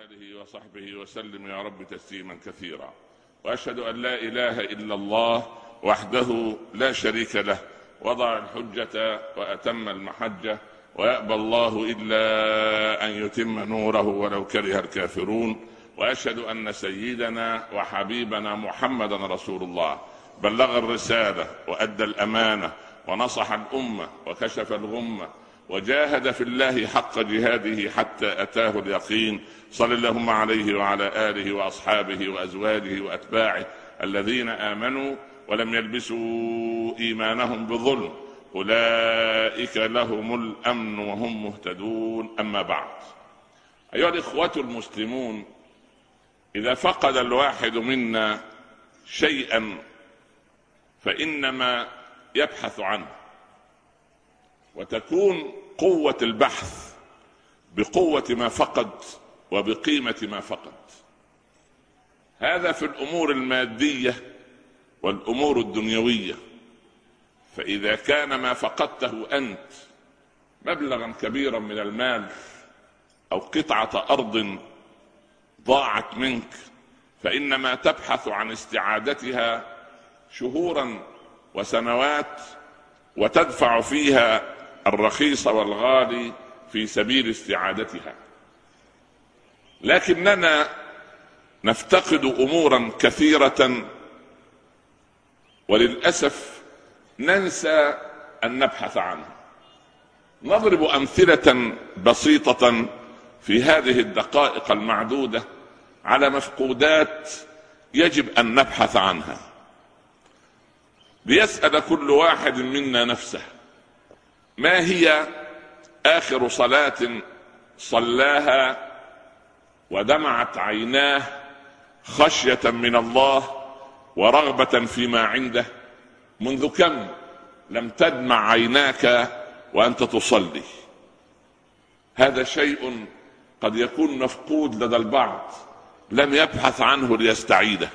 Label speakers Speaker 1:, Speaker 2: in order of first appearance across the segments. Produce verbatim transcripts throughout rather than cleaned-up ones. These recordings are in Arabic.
Speaker 1: آله وصحبه وسلم يا رب تسليما كثيرا. وأشهد أن لا إله إلا الله وحده لا شريك له، وضع الحجة وأتم المحجة، ويأبى الله إلا أن يتم نوره ولو كره الكافرون. وأشهد أن سيدنا وحبيبنا محمدا رسول الله بلغ الرسالة وأدى الأمانة ونصح الأمة وكشف الغمة وجاهد في الله حق جهاده حتى أتاه اليقين. صلى اللهم عليه وعلى آله وأصحابه وأزواجه وأتباعه الذين آمنوا ولم يلبسوا إيمانهم بظلم، أولئك لهم الأمن وهم مهتدون. أما بعد، أيها الإخوة المسلمون، إذا فقد الواحد منا شيئا فإنما يبحث عنه، وتكون قوة البحث بقوة ما فقد وبقيمة ما فقد. هذا في الأمور المادية والأمور الدنيوية. فإذا كان ما فقدته أنت مبلغا كبيرا من المال أو قطعة أرض ضاعت منك، فإنما تبحث عن استعادتها شهورا وسنوات، وتدفع فيها الرخيص والغالي في سبيل استعادتها. لكننا نفتقد أمورا كثيرة، وللأسف ننسى أن نبحث عنها. نضرب أمثلة بسيطة في هذه الدقائق المعدودة على مفقودات يجب أن نبحث عنها. ليسأل كل واحد منا نفسه: ما هي آخر صلاة صلاها ودمعت عيناه خشية من الله ورغبة فيما عنده؟ منذ كم لم تدمع عيناك وأنت تصلي؟ هذا شيء قد يكون مفقود لدى البعض، لم يبحث عنه ليستعيده.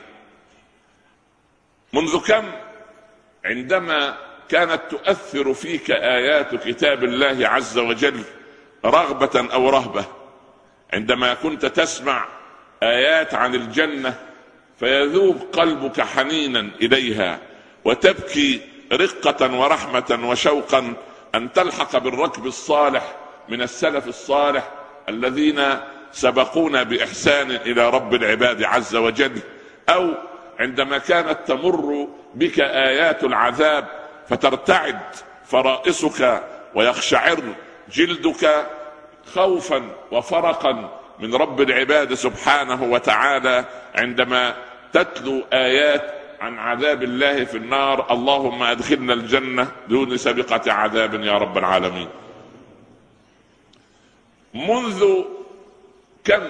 Speaker 1: منذ كم عندما كانت تؤثر فيك آيات كتاب الله عز وجل رغبة أو رهبة، عندما كنت تسمع آيات عن الجنة فيذوب قلبك حنينا إليها، وتبكي رقة ورحمة وشوقا أن تلحق بالركب الصالح من السلف الصالح الذين سبقونا بإحسان إلى رب العباد عز وجل. أو عندما كانت تمر بك آيات العذاب فترتعد فرائصك ويخشعر جلدك خوفا وفرقا من رب العباد سبحانه وتعالى، عندما تتلو آيات عن عذاب الله في النار: اللهم أدخلنا الجنة دون سابقة عذاب يا رب العالمين. منذ كم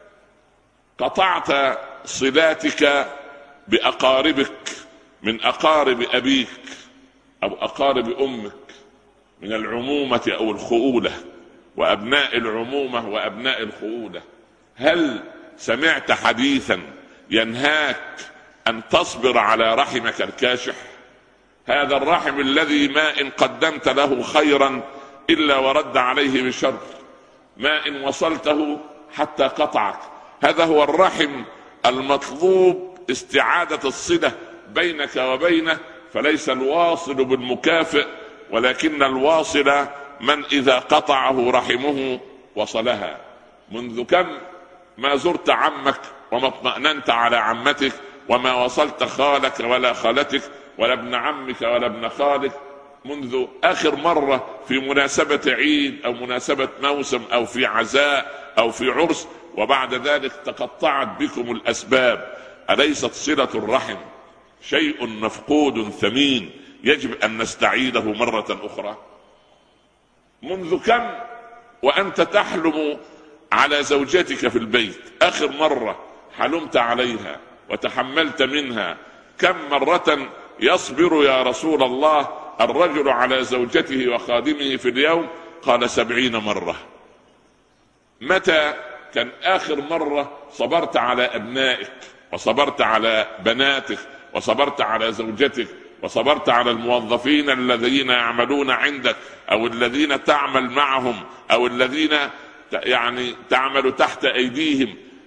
Speaker 1: قطعت صلاتك بأقاربك من أقارب أبيك أو أقارب أمك من العمومة أو الخؤولة، وأبناء العمومة وأبناء الخؤولة؟ هل سمعت حديثا ينهاك أن تصبر على رحمك الكاشح؟ هذا الرحم الذي ما إن قدمت له خيرا إلا ورد عليه بشر، ما إن وصلته حتى قطعك. هذا هو الرحم المطلوب استعادة الصلة بينك وبينه. فليس الواصل بالمكافئ، ولكن الواصل من إذا قطعه رحمه وصلها. منذ كم ما زرت عمك وما اطمأننت على عمتك، وما وصلت خالك ولا خالتك ولا ابن عمك ولا ابن خالك؟ منذ آخر مرة في مناسبة عيد أو مناسبة موسم أو في عزاء أو في عرس، وبعد ذلك تقطعت بكم الأسباب؟ أليست صلة الرحم شيء مفقود ثمين يجب أن نستعيده مرة أخرى؟ منذ كم وأنت تحلم على زوجتك في البيت آخر مرة حلمت عليها وتحملت منها؟ كم مرة يصبر يا رسول الله الرجل على زوجته وخادمه في اليوم؟ قال سبعين مرة. متى كان آخر مرة صبرت على أبنائك وصبرت على بناتك وصبرت على زوجتك وصبرت على الموظفين الذين يعملون عندك أو الذين تعمل معهم أو الذين يعني تعمل تحت أيديهم؟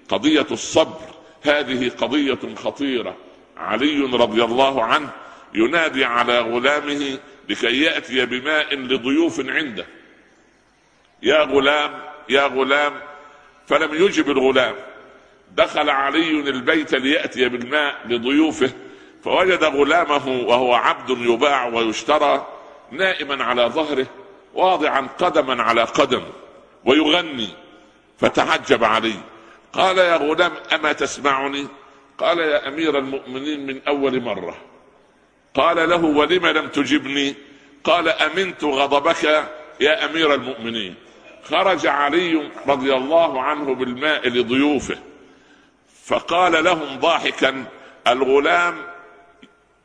Speaker 1: قضية الصبر هذه قضية خطيرة. علي رضي الله عنه ينادي على غلامه لكي يأتي بماء لضيوف عنده: يا غلام يا غلام، فلم يجب الغلام. دخل علي البيت ليأتي بالماء لضيوفه، فوجد غلامه وهو عبد يباع ويشترى نائما على ظهره واضعا قدما على قدم ويغني، فتعجب علي. قال: يا غلام أما تسمعني؟ قال: يا أمير المؤمنين من أول مرة. قال له: ولم لم تجبني؟ قال: أمنت غضبك يا أمير المؤمنين. خرج علي رضي الله عنه بالماء لضيوفه، فقال لهم ضاحكا: الغلام